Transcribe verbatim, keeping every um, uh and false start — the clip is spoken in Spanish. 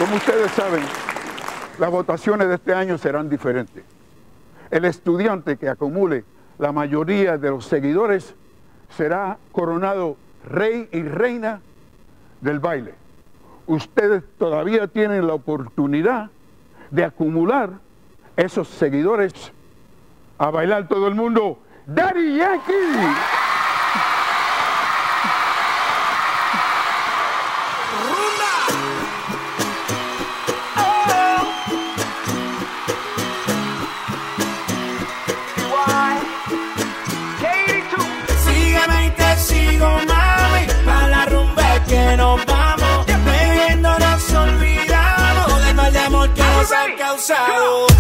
Como ustedes saben, las votaciones de este año serán diferentes. El estudiante que acumule la mayoría de los seguidores será coronado rey y reina del baile. Ustedes todavía tienen la oportunidad de acumular esos seguidores. A bailar todo el mundo, Daddy Yankee. Mami, a la rumba que nos vamos, bebiendo nos olvidamos del mal de amor que nos ha causado.